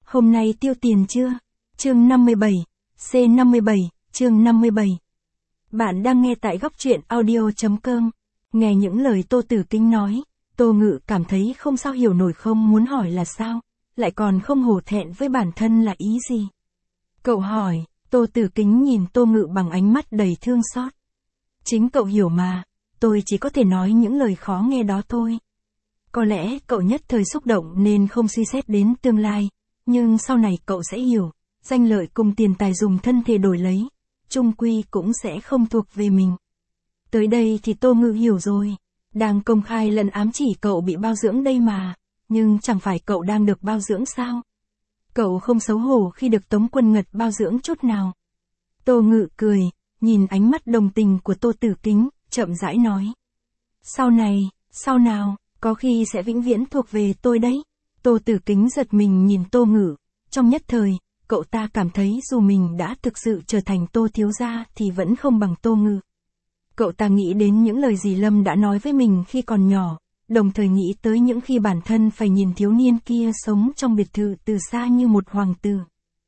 Hôm nay tiêu tiền chưa? Chương 57, C57, chương 57. Bạn đang nghe tại góc truyện audio.com. Nghe những lời Tô Tử Kính nói, Tô Ngự cảm thấy không sao hiểu nổi, không muốn hỏi là sao, lại còn không hổ thẹn với bản thân là ý gì. Cậu hỏi, Tô Tử Kính nhìn Tô Ngự bằng ánh mắt đầy thương xót. Chính cậu hiểu mà, tôi chỉ có thể nói những lời khó nghe đó thôi. Có lẽ cậu nhất thời xúc động nên không suy xét đến tương lai, nhưng sau này cậu sẽ hiểu, danh lợi cùng tiền tài dùng thân thể đổi lấy, chung quy cũng sẽ không thuộc về mình. Tới đây thì Tô Ngự hiểu rồi, đang công khai lẫn ám chỉ cậu bị bao dưỡng đây mà, nhưng chẳng phải cậu đang được bao dưỡng sao? Cậu không xấu hổ khi được Tống Quân Ngật bao dưỡng chút nào. Tô Ngự cười, nhìn ánh mắt đồng tình của Tô Tử Kính, chậm rãi nói. Sau này, sau nào, có khi sẽ vĩnh viễn thuộc về tôi đấy. Tô Tử Kính giật mình nhìn Tô Ngự, trong nhất thời, cậu ta cảm thấy dù mình đã thực sự trở thành Tô thiếu gia thì vẫn không bằng Tô Ngự. Cậu ta nghĩ đến những lời dì Lâm đã nói với mình khi còn nhỏ, đồng thời nghĩ tới những khi bản thân phải nhìn thiếu niên kia sống trong biệt thự từ xa như một hoàng tử.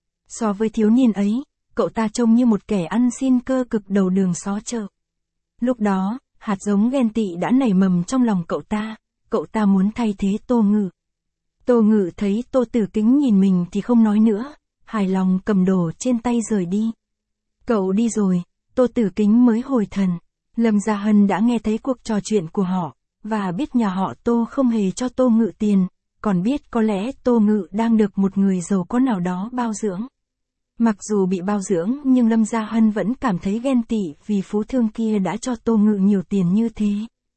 So với thiếu niên ấy, cậu ta trông như một kẻ ăn xin cơ cực đầu đường xó chợ. Lúc đó, hạt giống ghen tị đã nảy mầm trong lòng cậu ta muốn thay thế Tô Ngự. Tô Ngự thấy Tô Tử Kính nhìn mình thì không nói nữa, hài lòng cầm đồ trên tay rời đi. Cậu đi rồi, Tô Tử Kính mới hồi thần. Lâm Gia Hân đã nghe thấy cuộc trò chuyện của họ, và biết nhà họ Tô không hề cho Tô Ngự tiền, còn biết có lẽ Tô Ngự đang được một người giàu có nào đó bao dưỡng. Mặc dù bị bao dưỡng nhưng Lâm Gia Hân vẫn cảm thấy ghen tị vì phú thương kia đã cho Tô Ngự nhiều tiền như thế.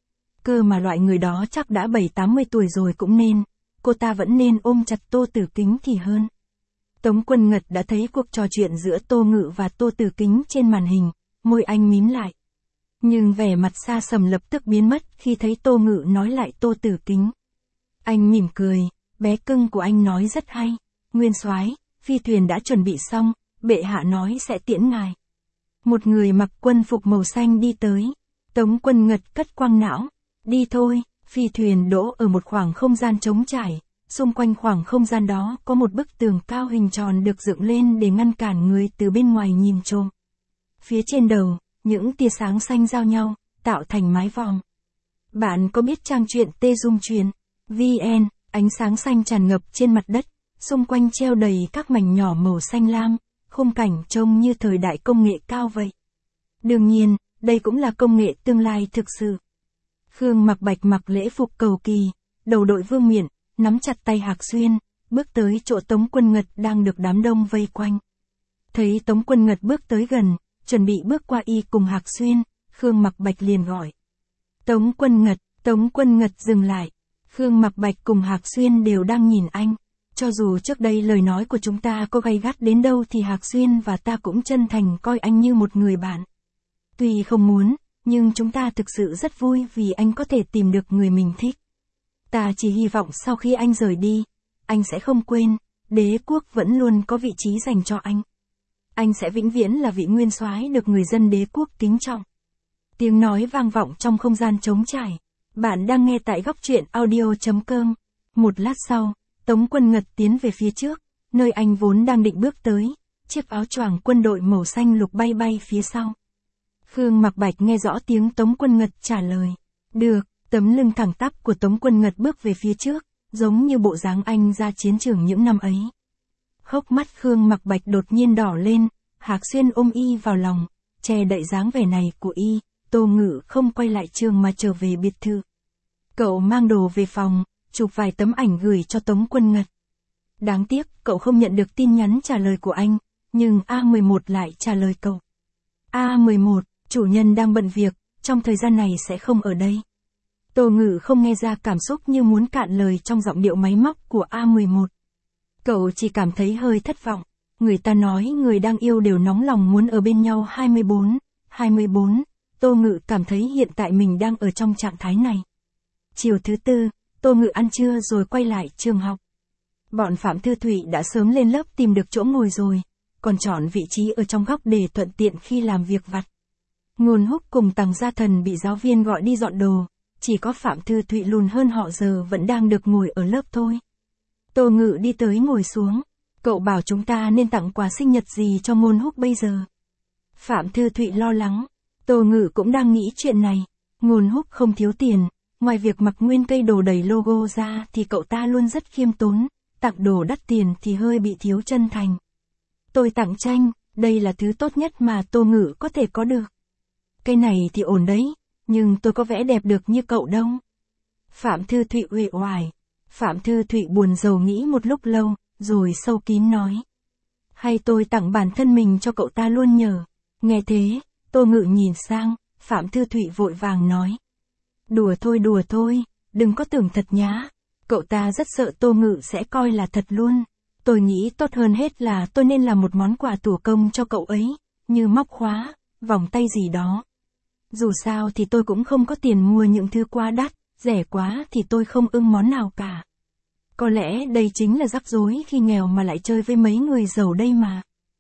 Cơ mà loại người đó chắc đã 70-80 tuổi rồi cũng nên, cô ta vẫn nên ôm chặt Tô Tử Kính thì hơn. Tống Quân Ngật đã thấy cuộc trò chuyện giữa Tô Ngự và Tô Tử Kính trên màn hình, môi anh mím lại. Nhưng vẻ mặt xa sầm lập tức biến mất khi thấy Tô Ngự nói lại Tô Tử Kính. Anh mỉm cười, bé cưng của anh nói rất hay. Nguyên soái, phi thuyền đã chuẩn bị xong, bệ hạ nói sẽ tiễn ngài. Một người mặc quân phục màu xanh đi tới. Tống Quân Ngật cất quang não. Đi thôi, phi thuyền đỗ ở một khoảng không gian trống trải. Xung quanh khoảng không gian đó có một bức tường cao hình tròn được dựng lên để ngăn cản người từ bên ngoài nhìn trộm. Phía trên đầu, những tia sáng xanh giao nhau, tạo thành mái vòm. Bạn có biết trang truyện Tê Dung Truyện VN, ánh sáng xanh tràn ngập trên mặt đất, xung quanh treo đầy các mảnh nhỏ màu xanh lam, khung cảnh trông như thời đại công nghệ cao vậy. Đương nhiên, đây cũng là công nghệ tương lai thực sự. Khương Mặc Bạch mặc lễ phục cầu kỳ, đầu đội vương miện, nắm chặt tay Hạc Xuyên, bước tới chỗ Tống Quân Ngật đang được đám đông vây quanh. Thấy Tống Quân Ngật bước tới gần, chuẩn bị bước qua y cùng Hạc Xuyên, Khương Mặc Bạch liền gọi. Tống Quân Ngật dừng lại. Khương Mặc Bạch cùng Hạc Xuyên đều đang nhìn anh. Cho dù trước đây lời nói của chúng ta có gay gắt đến đâu thì Hạc Xuyên và ta cũng chân thành coi anh như một người bạn. Tuy không muốn, nhưng chúng ta thực sự rất vui vì anh có thể tìm được người mình thích. Ta chỉ hy vọng sau khi anh rời đi, anh sẽ không quên, đế quốc vẫn luôn có vị trí dành cho anh. Anh sẽ vĩnh viễn là vị nguyên soái được người dân đế quốc kính trọng. Tiếng nói vang vọng trong không gian trống trải. Bạn đang nghe tại góc truyện audio.com. Một lát sau, Tống Quân Ngật tiến về phía trước, nơi anh vốn đang định bước tới, chiếc áo choàng quân đội màu xanh lục bay bay phía sau. Khương Mặc Bạch nghe rõ tiếng Tống Quân Ngật trả lời. Được, tấm lưng thẳng tắp của Tống Quân Ngật bước về phía trước, giống như bộ dáng anh ra chiến trường những năm ấy. Hốc mắt Khương Mặc Bạch đột nhiên đỏ lên, Hạc Xuyên ôm y vào lòng, che đậy dáng vẻ này của y, Tô Ngự không quay lại trường mà trở về biệt thự. Cậu mang đồ về phòng, chụp vài tấm ảnh gửi cho Tống Quân Ngật. Đáng tiếc, cậu không nhận được tin nhắn trả lời của anh, nhưng A11 lại trả lời cậu. A11, chủ nhân đang bận việc, trong thời gian này sẽ không ở đây. Tô Ngự không nghe ra cảm xúc như muốn cạn lời trong giọng điệu máy móc của A11. Cậu chỉ cảm thấy hơi thất vọng. Người ta nói người đang yêu đều nóng lòng muốn ở bên nhau 24. Tô Ngự cảm thấy hiện tại mình đang ở trong trạng thái này. Chiều thứ tư, Tô Ngự ăn trưa rồi quay lại trường học. Bọn Phạm Thư Thụy đã sớm lên lớp tìm được chỗ ngồi rồi, còn chọn vị trí ở trong góc để thuận tiện khi làm việc vặt. Ngôn Húc cùng Tằng Gia Thần bị giáo viên gọi đi dọn đồ, chỉ có Phạm Thư Thụy lùn hơn họ giờ vẫn đang được ngồi ở lớp thôi. Tô Ngự đi tới ngồi xuống. Cậu bảo chúng ta nên tặng quà sinh nhật gì cho Ngôn Húc bây giờ? Phạm Thư Thụy lo lắng. Tô Ngự cũng đang nghĩ chuyện này. Ngôn Húc không thiếu tiền, ngoài việc mặc nguyên cây đồ đầy logo ra thì cậu ta luôn rất khiêm tốn, tặng đồ đắt tiền thì hơi bị thiếu chân thành. Tôi tặng tranh, đây là thứ tốt nhất mà Tô Ngự có thể có được. Cái này thì ổn đấy, nhưng tôi có vẽ đẹp được như cậu đâu. Phạm Thư Thụy uể oải. Phạm Thư Thụy buồn rầu nghĩ một lúc lâu, rồi sâu kín nói. Hay tôi tặng bản thân mình cho cậu ta luôn nhờ. Nghe thế, Tô Ngự nhìn sang, Phạm Thư Thụy vội vàng nói. Đùa thôi, đừng có tưởng thật nhá. Cậu ta rất sợ Tô Ngự sẽ coi là thật luôn. Tôi nghĩ tốt hơn hết là tôi nên làm một món quà thủ công cho cậu ấy, như móc khóa, vòng tay gì đó. Dù sao thì tôi cũng không có tiền mua những thứ quá đắt, rẻ quá thì tôi không ưng món nào cả. Có lẽ đây chính là rắc rối khi nghèo mà lại chơi với mấy người giàu đây mà.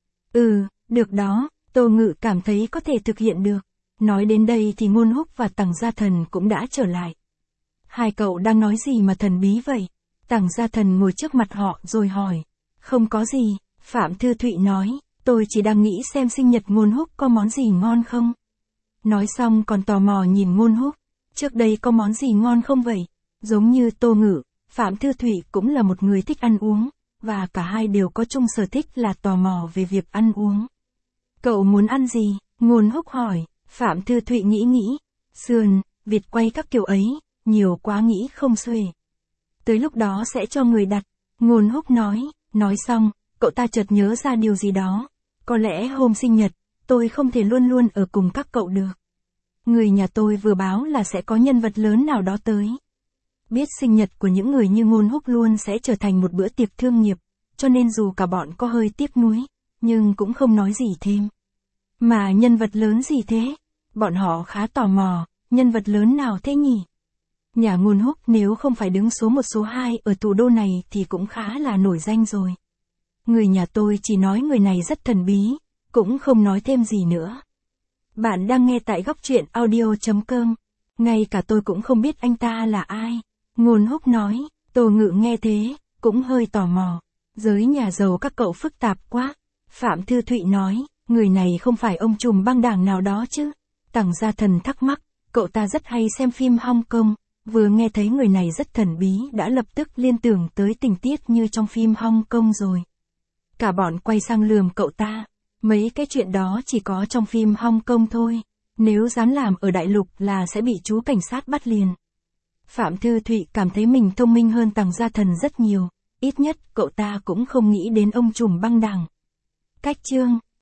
Được đó, Tô Ngự cảm thấy có thể thực hiện được. Nói đến đây thì Ngôn Húc và Tằng Gia Thần cũng đã trở lại. Hai cậu đang nói gì mà thần bí vậy? Tằng Gia Thần ngồi trước mặt họ rồi hỏi. Không có gì, Phạm Thư Thụy nói, tôi chỉ đang nghĩ xem sinh nhật Ngôn Húc có món gì ngon không. Nói xong còn tò mò nhìn Ngôn Húc. Trước đây có món gì ngon không vậy? Giống như Tô Ngự, Phạm Thư Thụy cũng là một người thích ăn uống, và cả hai đều có chung sở thích là tò mò về việc ăn uống. Cậu muốn ăn gì? Ngôn Húc hỏi. Phạm Thư Thụy nghĩ. Sườn, vịt quay các kiểu ấy, nhiều quá nghĩ không xuể. Tới lúc đó sẽ cho người đặt. Ngôn Húc nói. Nói xong, cậu ta chợt nhớ ra điều gì đó. Có lẽ hôm sinh nhật, tôi không thể luôn luôn ở cùng các cậu được. Người nhà tôi vừa báo là sẽ có nhân vật lớn nào đó tới. Biết sinh nhật của những người như Ngôn Húc luôn sẽ trở thành một bữa tiệc thương nghiệp, cho nên dù cả bọn có hơi tiếc nuối, nhưng cũng không nói gì thêm. Mà nhân vật lớn gì thế? Bọn họ khá tò mò, nhân vật lớn nào thế nhỉ? Nhà Ngôn Húc nếu không phải đứng số 1 số 2 ở thủ đô này thì cũng khá là nổi danh rồi. Người nhà tôi chỉ nói người này rất thần bí, cũng không nói thêm gì nữa. Bạn đang nghe tại góc truyện audio.com. Ngay cả tôi cũng không biết anh ta là ai. Ngôn Húc nói. Tô Ngự nghe thế, cũng hơi tò mò. Giới nhà giàu các cậu phức tạp quá. Phạm Thư Thụy nói. Người này không phải ông trùm băng đảng nào đó chứ? Tằng Gia Thần thắc mắc. Cậu ta rất hay xem phim Hong Kong. Vừa nghe thấy người này rất thần bí đã lập tức liên tưởng tới tình tiết như trong phim Hong Kong rồi. Cả bọn quay sang lườm cậu ta. Mấy cái chuyện đó chỉ có trong phim Hong Kong thôi. Nếu dám làm ở đại lục là sẽ bị chú cảnh sát bắt liền. Phạm Thư Thụy cảm thấy mình thông minh hơn Tằng Gia Thần rất nhiều. Ít nhất cậu ta cũng không nghĩ đến ông trùm băng đảng. Cách chương